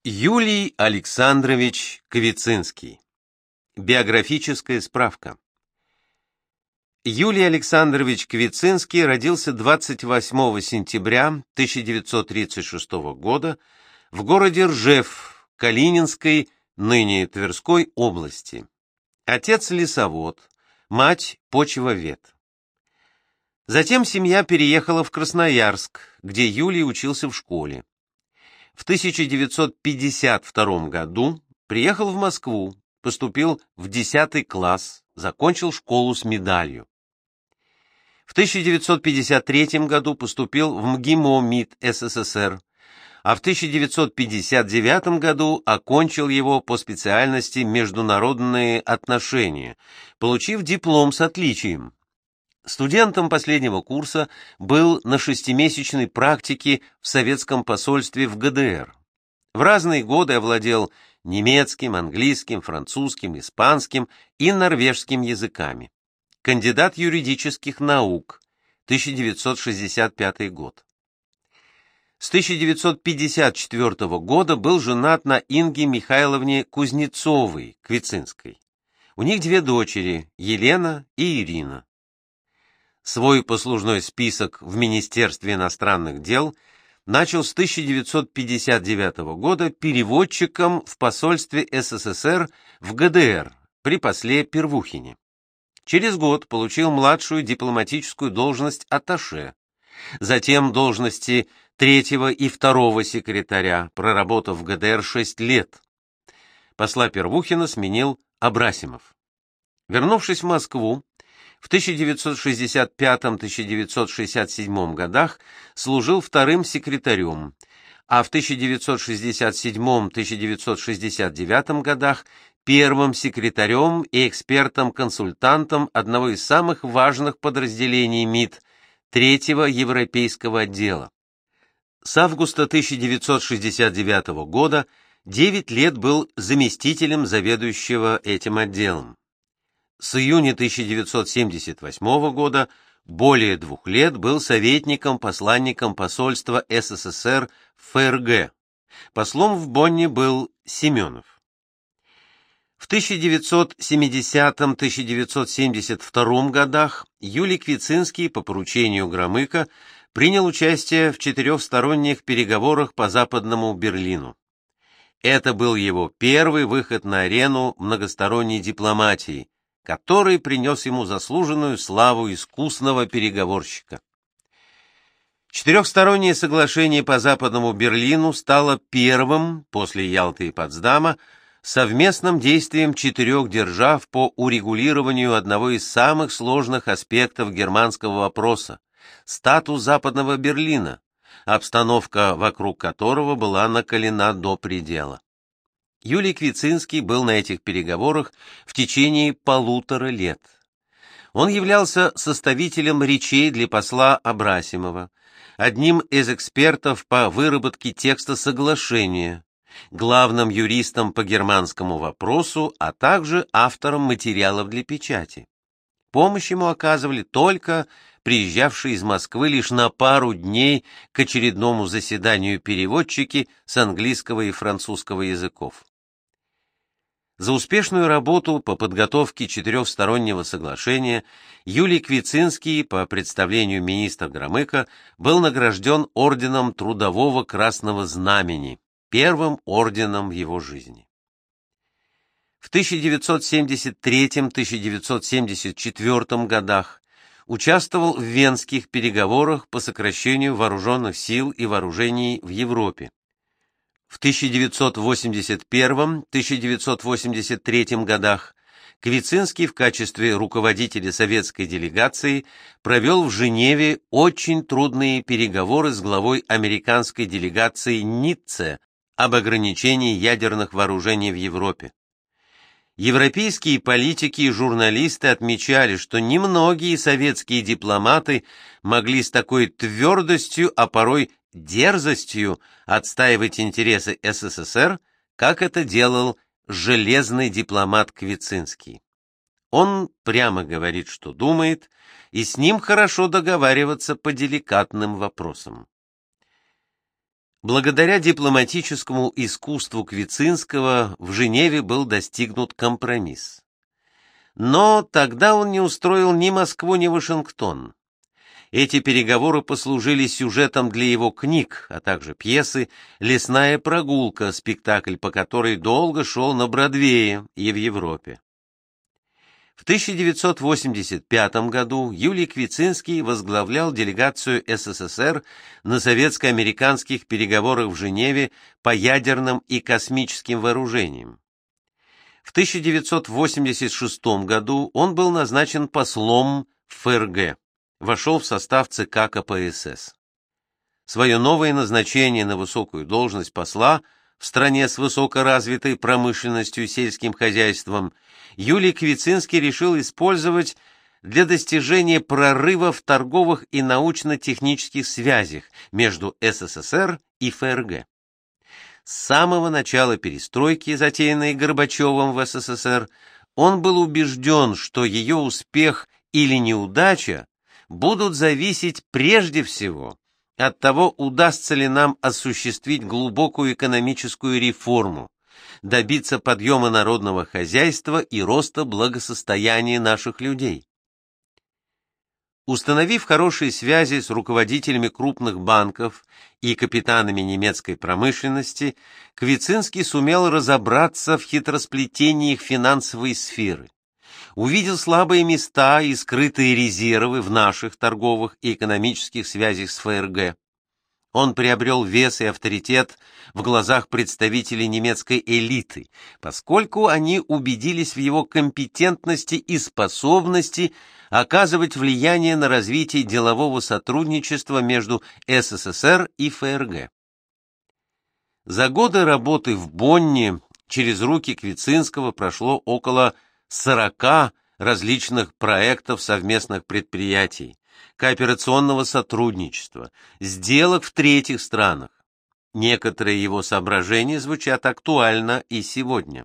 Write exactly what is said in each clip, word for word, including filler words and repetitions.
Юлий Александрович Квицинский. Биографическая справка. Юлий Александрович Квицинский родился двадцать восьмого сентября тысяча девятьсот тридцать шестого года в городе Ржев Калининской, ныне Тверской области. Отец лесовод, мать почвовед. Затем семья переехала в Красноярск, где Юлий учился в школе. В тысяча девятьсот пятьдесят втором году приехал в Москву, поступил в десятый класс, закончил школу с медалью. В тысяча девятьсот пятьдесят третьем году поступил в МГИМО МИД СССР, а в тысяча девятьсот пятьдесят девятом году окончил его по специальности «Международные отношения», получив диплом с отличием. Студентом последнего курса был на шестимесячной практике в советском посольстве в ГДР. В разные годы овладел немецким, английским, французским, испанским и норвежским языками. Кандидат юридических наук, тысяча девятьсот шестьдесят пятый год. С тысяча девятьсот пятьдесят четвертого года был женат на Инге Михайловне Кузнецовой, Квицинской. У них две дочери, Елена и Ирина. Свой послужной список в Министерстве иностранных дел начал с тысяча девятьсот пятьдесят девятого года переводчиком в посольстве СССР в ГДР при после Первухине. Через год получил младшую дипломатическую должность атташе, затем должности третьего и второго секретаря, проработав в ГДР шесть лет. Посла Первухина сменил Абрасимов. Вернувшись в Москву, в тысяча девятьсот шестьдесят пятом — тысяча девятьсот шестьдесят седьмом годах служил вторым секретарем, а в тысяча девятьсот шестьдесят седьмом — тысяча девятьсот шестьдесят девятом годах первым секретарем и экспертом-консультантом одного из самых важных подразделений МИД третьего европейского отдела. С августа тысяча девятьсот шестьдесят девятого года девять лет был заместителем заведующего этим отделом. С июня тысяча девятьсот семьдесят восьмого года более двух лет был советником-посланником посольства СССР в ФРГ. Послом в Бонне был Семенов. В тысяча девятьсот семидесятом — тысяча девятьсот семьдесят втором годах Юлий Квицинский по поручению Громыка принял участие в четырехсторонних переговорах по Западному Берлину. Это был его первый выход на арену многосторонней дипломатии, который принес ему заслуженную славу искусного переговорщика. Четырехстороннее соглашение по Западному Берлину стало первым, после Ялты и Потсдама, совместным действием четырех держав по урегулированию одного из самых сложных аспектов германского вопроса – статус Западного Берлина, обстановка вокруг которого была накалена до предела. Юлий Квицинский был на этих переговорах в течение полутора лет. Он являлся составителем речей для посла Абрасимова, одним из экспертов по выработке текста соглашения, главным юристом по германскому вопросу, а также автором материалов для печати. Помощь ему оказывали только приезжавшие из Москвы лишь на пару дней к очередному заседанию переводчики с английского и французского языков. За успешную работу по подготовке четырехстороннего соглашения Юлий Квицинский, по представлению министра Громыка, был награжден орденом Трудового Красного Знамени, первым орденом в его жизни. В тысяча девятьсот семьдесят третьем — тысяча девятьсот семьдесят четвертом годах участвовал в Венских переговорах по сокращению вооруженных сил и вооружений в Европе. В тысяча девятьсот восемьдесят первом — тысяча девятьсот восемьдесят третьем годах Квицинский в качестве руководителя советской делегации провел в Женеве очень трудные переговоры с главой американской делегации Ницце об ограничении ядерных вооружений в Европе. Европейские политики и журналисты отмечали, что немногие советские дипломаты могли с такой твердостью, а порой дерзостью отстаивать интересы СССР, как это делал железный дипломат Квицинский. Он прямо говорит, что думает, и с ним хорошо договариваться по деликатным вопросам. Благодаря дипломатическому искусству Квицинского в Женеве был достигнут компромисс. Но тогда он не устроил ни Москву, ни Вашингтон. Эти переговоры послужили сюжетом для его книг, а также пьесы «Лесная прогулка», спектакль по которой долго шел на Бродвее и в Европе. В тысяча девятьсот восемьдесят пятом году Юлий Квицинский возглавлял делегацию СССР на советско-американских переговорах в Женеве по ядерным и космическим вооружениям. В тысяча девятьсот восемьдесят шестом году он был назначен послом в ФРГ, вошел в состав ЦК КПСС. Свое новое назначение на высокую должность посла в стране с высокоразвитой промышленностью и сельским хозяйством Юлий Квицинский решил использовать для достижения прорыва в торговых и научно-технических связях между СССР и ФРГ. С самого начала перестройки, затеянной Горбачевым в СССР, он был убежден, что ее успех или неудача будут зависеть прежде всего от того, удастся ли нам осуществить глубокую экономическую реформу, добиться подъема народного хозяйства и роста благосостояния наших людей. Установив хорошие связи с руководителями крупных банков и капитанами немецкой промышленности, Квицинский сумел разобраться в хитросплетении их финансовой сферы, увидел слабые места и скрытые резервы в наших торговых и экономических связях с ФРГ. Он приобрел вес и авторитет в глазах представителей немецкой элиты, поскольку они убедились в его компетентности и способности оказывать влияние на развитие делового сотрудничества между СССР и ФРГ. За годы работы в Бонне через руки Квицинского прошло около сорока различных проектов совместных предприятий, кооперационного сотрудничества, сделок в третьих странах. Некоторые его соображения звучат актуально и сегодня.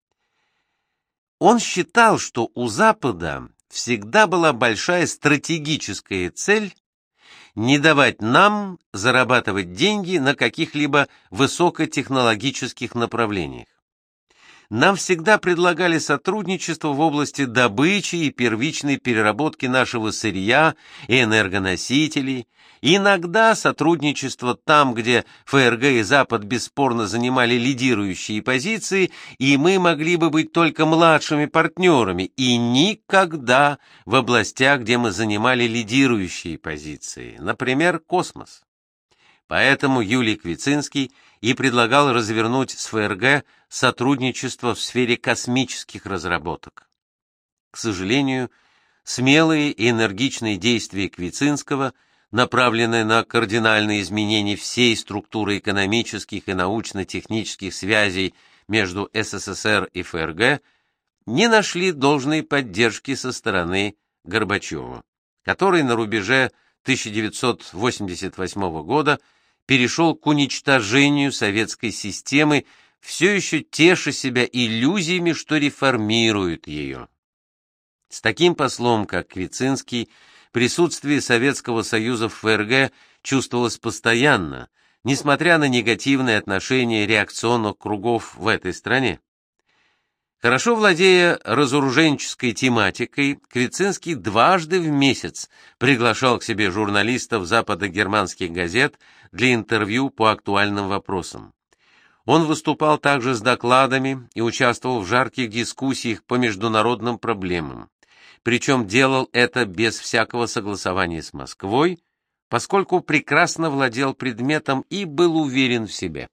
Он считал, что у Запада всегда была большая стратегическая цель не давать нам зарабатывать деньги на каких-либо высокотехнологических направлениях. Нам всегда предлагали сотрудничество в области добычи и первичной переработки нашего сырья и энергоносителей, иногда сотрудничество там, где ФРГ и Запад бесспорно занимали лидирующие позиции, и мы могли бы быть только младшими партнерами, и никогда в областях, где мы занимали лидирующие позиции, например, космос. Поэтому Юлий Квицинский и предлагал развернуть с ФРГ сотрудничество в сфере космических разработок. К сожалению, смелые и энергичные действия Квицинского, направленные на кардинальные изменения всей структуры экономических и научно-технических связей между СССР и ФРГ, не нашли должной поддержки со стороны Горбачева, который на рубеже тысяча девятьсот восемьдесят восьмого года перешел к уничтожению советской системы, все еще теша себя иллюзиями, что реформирует ее. С таким послом, как Квицинский, присутствие Советского Союза в ФРГ чувствовалось постоянно, несмотря на негативное отношение реакционных кругов в этой стране. Хорошо владея разоруженческой тематикой, Квицинский дважды в месяц приглашал к себе журналистов западно-германских газет для интервью по актуальным вопросам. Он выступал также с докладами и участвовал в жарких дискуссиях по международным проблемам, причем делал это без всякого согласования с Москвой, поскольку прекрасно владел предметом и был уверен в себе.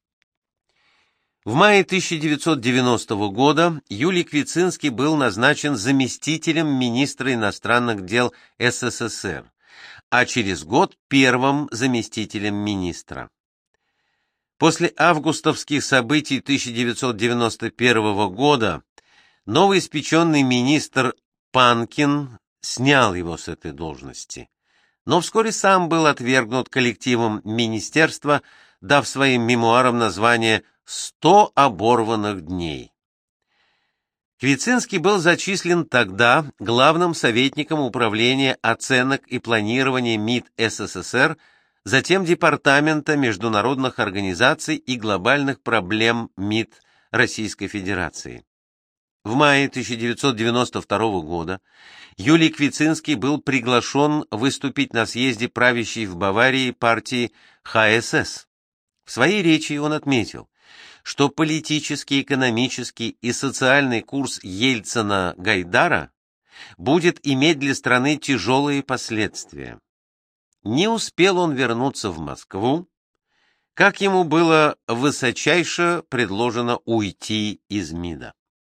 В мае тысяча девятьсот девяностого года Юлий Квицинский был назначен заместителем министра иностранных дел СССР, а через год первым заместителем министра. После августовских событий тысяча девятьсот девяносто первого года новоиспеченный министр Панкин снял его с этой должности, но вскоре сам был отвергнут коллективом министерства, дав своим мемуарам название «Сто оборванных дней». Квицинский был зачислен тогда главным советником управления оценок и планирования МИД СССР затем Департамента международных организаций и глобальных проблем МИД Российской Федерации. В мае тысяча девятьсот девяносто второго года Юлий Квицинский был приглашен выступить на съезде правящей в Баварии партии ха эс эс. В своей речи он отметил, что политический, экономический и социальный курс Ельцина-Гайдара будет иметь для страны тяжелые последствия. Не успел он вернуться в Москву, как ему было высочайше предложено уйти из МИДа.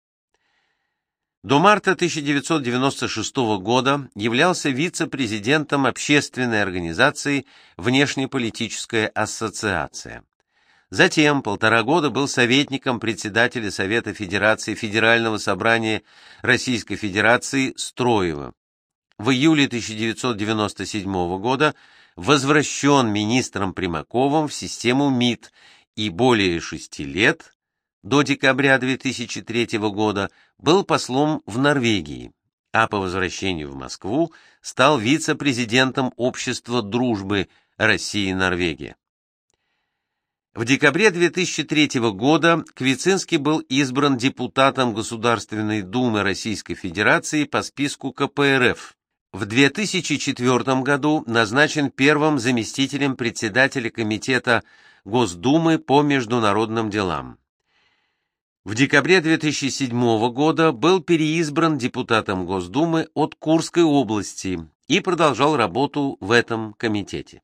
До марта тысяча девятьсот девяносто шестого года являлся вице-президентом общественной организации «Внешнеполитическая ассоциация». Затем полтора года был советником председателя Совета Федерации Федерального собрания Российской Федерации Строева. В июле тысяча девятьсот девяносто седьмого года возвращен министром Примаковым в систему МИД и более шести лет, до декабря две тысячи третьего года, был послом в Норвегии, а по возвращению в Москву стал вице-президентом Общества дружбы России-Норвегия. В декабре две тысячи третьего года Квицинский был избран депутатом Государственной Думы Российской Федерации по списку ка пэ эр эф. В две тысячи четвёртом году назначен первым заместителем председателя Комитета Госдумы по международным делам. В декабре две тысячи седьмого года был переизбран депутатом Госдумы от Курской области и продолжал работу в этом комитете.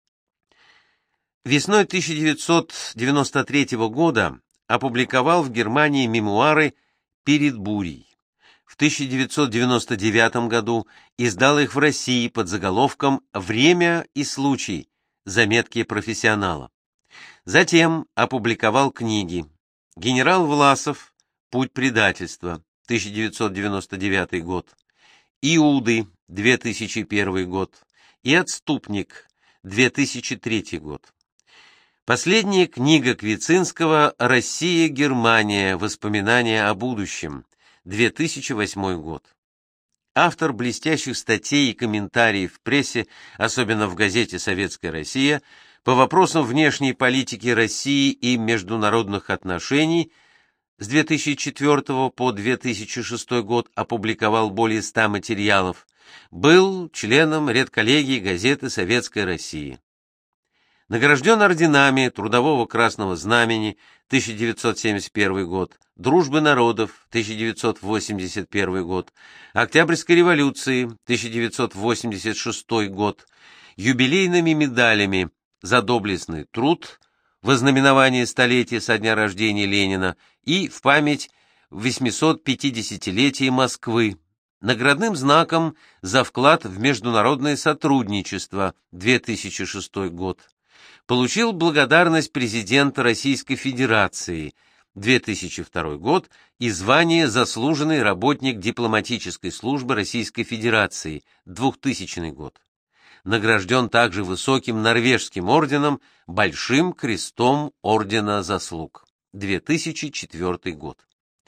Весной тысяча девятьсот девяносто третьего года опубликовал в Германии мемуары «Перед бурей». В тысяча девятьсот девяносто девятом году издал их в России под заголовком «Время и случай. Заметки профессионала». Затем опубликовал книги «Генерал Власов. Путь предательства», тысяча девятьсот девяносто девятый год, «Иуды», две тысячи первый год и «Отступник», две тысячи третий год. Последняя книга Квицинского «Россия-Германия. Воспоминания о будущем», две тысячи восьмой год. Автор блестящих статей и комментариев в прессе, особенно в газете «Советская Россия», по вопросам внешней политики России и международных отношений, с две тысячи четвёртого по две тысячи шестой год опубликовал более ста материалов, был членом редколлегии газеты «Советская Россия». Награжден орденами Трудового Красного Знамени, тысяча девятьсот семьдесят первый год, Дружбы народов, тысяча девятьсот восемьдесят первый год, Октябрьской революции, тысяча девятьсот восемьдесят шестой год, юбилейными медалями за доблестный труд в ознаменование столетия со дня рождения Ленина и в память восьмисот-пятидесятилетия Москвы, наградным знаком за вклад в международное сотрудничество, две тысячи шестой год. Получил благодарность президента Российской Федерации, две тысячи второй год, и звание «Заслуженный работник дипломатической службы Российской Федерации», двухтысячный год. Награжден также высоким норвежским орденом Большим крестом Ордена Заслуг, две тысячи четвёртый год.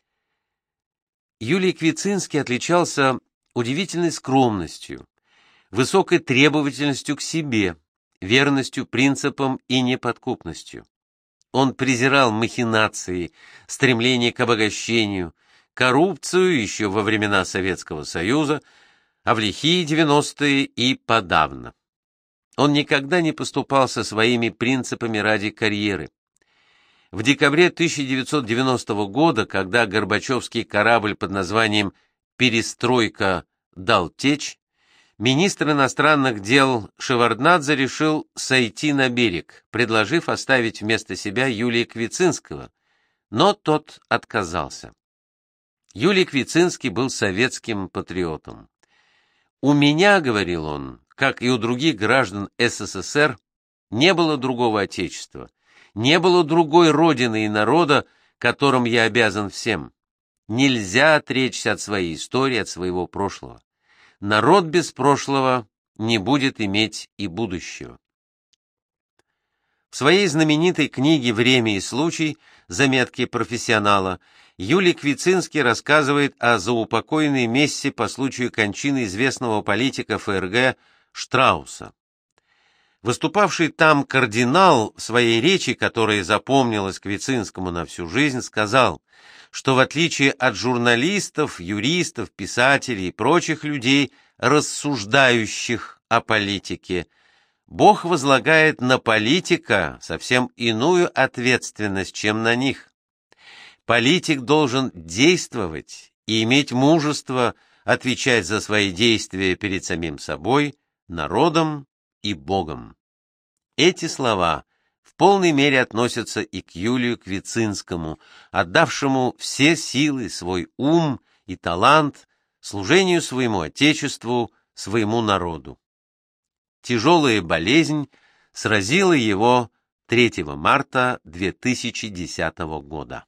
Юлий Квицинский отличался удивительной скромностью, высокой требовательностью к себе, верностью принципам и неподкупностью. Он презирал махинации, стремление к обогащению, коррупцию еще во времена Советского Союза, а в лихие девяностые и подавно. Он никогда не поступал со своими принципами ради карьеры. В декабре тысяча девятьсот девяностого года, когда Горбачевский корабль под названием «Перестройка» дал течь, министр иностранных дел Шеварднадзе решил сойти на берег, предложив оставить вместо себя Юлия Квицинского, но тот отказался. Юлий Квицинский был советским патриотом. «У меня, — говорил он, — как и у других граждан эс эс эс эр, не было другого отечества, не было другой родины и народа, которым я обязан всем. Нельзя отречься от своей истории, от своего прошлого. Народ без прошлого не будет иметь и будущего». В своей знаменитой книге «Время и случай. Заметки профессионала» Юлий Квицинский рассказывает о заупокойной мессе по случаю кончины известного политика эф эр гэ Штрауса. Выступавший там кардинал в своей речи, которая запомнилась Квицинскому на всю жизнь, сказал, что в отличие от журналистов, юристов, писателей и прочих людей, рассуждающих о политике, Бог возлагает на политика совсем иную ответственность, чем на них. Политик должен действовать и иметь мужество отвечать за свои действия перед самим собой, народом и Богом. Эти слова в полной мере относятся и к Юлию Квицинскому, отдавшему все силы, свой ум и талант служению своему Отечеству, своему народу. Тяжелая болезнь сразила его третьего марта две тысячи десятого года.